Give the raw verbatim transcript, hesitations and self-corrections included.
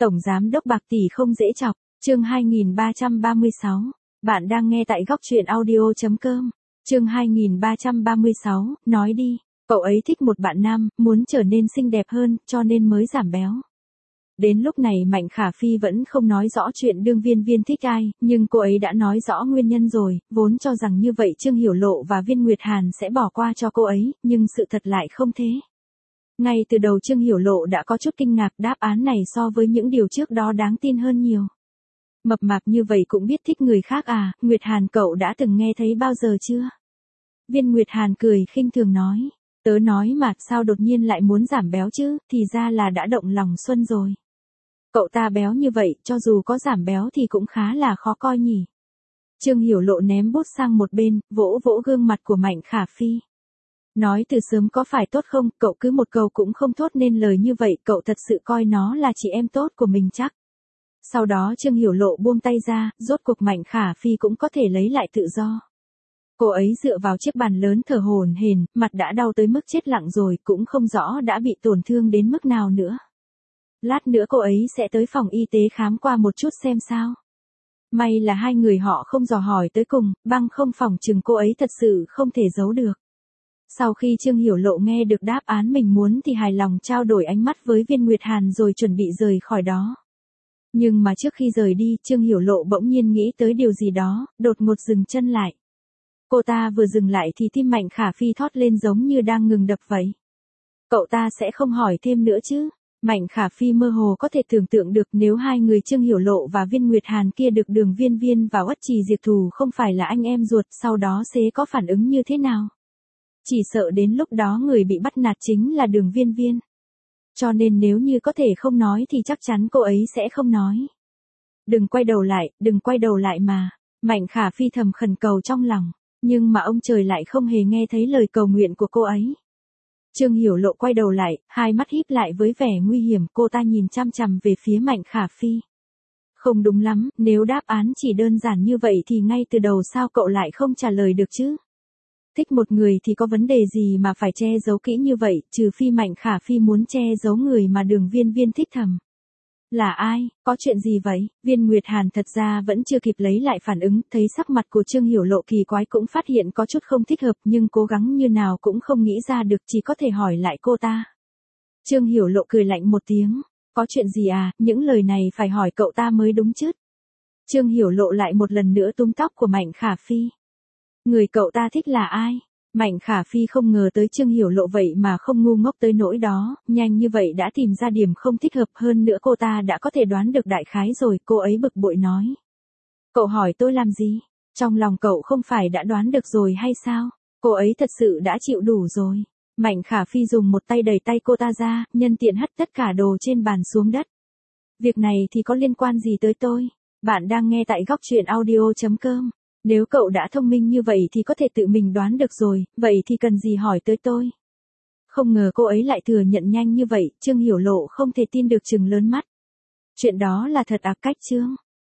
Tổng giám đốc bạc tỷ không dễ chọc, chương hai nghìn ba trăm ba mươi sáu. Bạn đang nghe tại góc truyện audio chấm com. Chương hai nghìn ba trăm ba mươi sáu, nói đi. Cậu ấy thích một bạn nam, muốn trở nên xinh đẹp hơn, cho nên mới giảm béo. Đến lúc này Mạnh Khả Phi vẫn không nói rõ chuyện đương Viên Viên thích ai, nhưng cô ấy đã nói rõ nguyên nhân rồi, vốn cho rằng như vậy Trương Hiểu Lộ và Viên Nguyệt Hàn sẽ bỏ qua cho cô ấy, nhưng sự thật lại không thế. Ngay từ đầu Trương Hiểu Lộ đã có chút kinh ngạc, đáp án này so với những điều trước đó đáng tin hơn nhiều. Mập mạp như vậy cũng biết thích người khác à, Nguyệt Hàn cậu đã từng nghe thấy bao giờ chưa? Viên Nguyệt Hàn cười khinh thường nói, tớ nói mà sao đột nhiên lại muốn giảm béo chứ, thì ra là đã động lòng Xuân rồi. Cậu ta béo như vậy, cho dù có giảm béo thì cũng khá là khó coi nhỉ. Trương Hiểu Lộ ném bút sang một bên, vỗ vỗ gương mặt của Mạnh Khả Phi. Nói từ sớm có phải tốt không, cậu cứ một câu cũng không thốt nên lời như vậy, cậu thật sự coi nó là chị em tốt của mình chắc. Sau đó Trương Hiểu Lộ buông tay ra, rốt cuộc Mạnh Khả Phi cũng có thể lấy lại tự do. Cô ấy dựa vào chiếc bàn lớn thở hổn hển, mặt đã đau tới mức chết lặng rồi, cũng không rõ đã bị tổn thương đến mức nào nữa. Lát nữa cô ấy sẽ tới phòng y tế khám qua một chút xem sao. May là hai người họ không dò hỏi tới cùng, băng không phòng chừng cô ấy thật sự không thể giấu được. Sau khi Trương Hiểu Lộ nghe được đáp án mình muốn thì hài lòng trao đổi ánh mắt với Viên Nguyệt Hàn rồi chuẩn bị rời khỏi đó. Nhưng mà trước khi rời đi, Trương Hiểu Lộ bỗng nhiên nghĩ tới điều gì đó, đột ngột dừng chân lại. Cô ta vừa dừng lại thì tim Mạnh Khả Phi thót lên giống như đang ngừng đập vậy. Cậu ta sẽ không hỏi thêm nữa chứ? Mạnh Khả Phi mơ hồ có thể tưởng tượng được nếu hai người Trương Hiểu Lộ và Viên Nguyệt Hàn kia được Đường Viên Viên và Uất Trì diệt thù không phải là anh em ruột, sau đó sẽ có phản ứng như thế nào? Chỉ sợ đến lúc đó người bị bắt nạt chính là Đường Viên Viên. Cho nên nếu như có thể không nói thì chắc chắn cô ấy sẽ không nói. Đừng quay đầu lại, đừng quay đầu lại mà. Mạnh Khả Phi thầm khẩn cầu trong lòng. Nhưng mà ông trời lại không hề nghe thấy lời cầu nguyện của cô ấy. Trương Hiểu Lộ quay đầu lại, hai mắt híp lại với vẻ nguy hiểm, cô ta nhìn chăm chằm về phía Mạnh Khả Phi. Không đúng lắm, nếu đáp án chỉ đơn giản như vậy thì ngay từ đầu sao cậu lại không trả lời được chứ? Thích một người thì có vấn đề gì mà phải che giấu kỹ như vậy, trừ phi Mạnh Khả Phi muốn che giấu người mà Đường Viên Viên thích thầm. Là ai, có chuyện gì vậy? Viên Nguyệt Hàn thật ra vẫn chưa kịp lấy lại phản ứng, thấy sắc mặt của Trương Hiểu Lộ kỳ quái cũng phát hiện có chút không thích hợp nhưng cố gắng như nào cũng không nghĩ ra được, chỉ có thể hỏi lại cô ta. Trương Hiểu Lộ cười lạnh một tiếng, có chuyện gì à, những lời này phải hỏi cậu ta mới đúng chứ. Trương Hiểu Lộ lại một lần nữa túm tóc của Mạnh Khả Phi. Người cậu ta thích là ai? Mạnh Khả Phi không ngờ tới Trương Hiểu Lộ vậy mà không ngu ngốc tới nỗi đó, nhanh như vậy đã tìm ra điểm không thích hợp, hơn nữa cô ta đã có thể đoán được đại khái rồi, cô ấy bực bội nói. Cậu hỏi tôi làm gì? Trong lòng cậu không phải đã đoán được rồi hay sao? Cô ấy thật sự đã chịu đủ rồi. Mạnh Khả Phi dùng một tay đẩy tay cô ta ra, nhân tiện hất tất cả đồ trên bàn xuống đất. Việc này thì có liên quan gì tới tôi? Bạn đang nghe tại góc truyện audio chấm com. Nếu cậu đã thông minh như vậy thì có thể tự mình đoán được rồi, vậy thì cần gì hỏi tới tôi? Không ngờ cô ấy lại thừa nhận nhanh như vậy, Trương Hiểu Lộ không thể tin được trừng lớn mắt. Chuyện đó là thật à? Cách Trương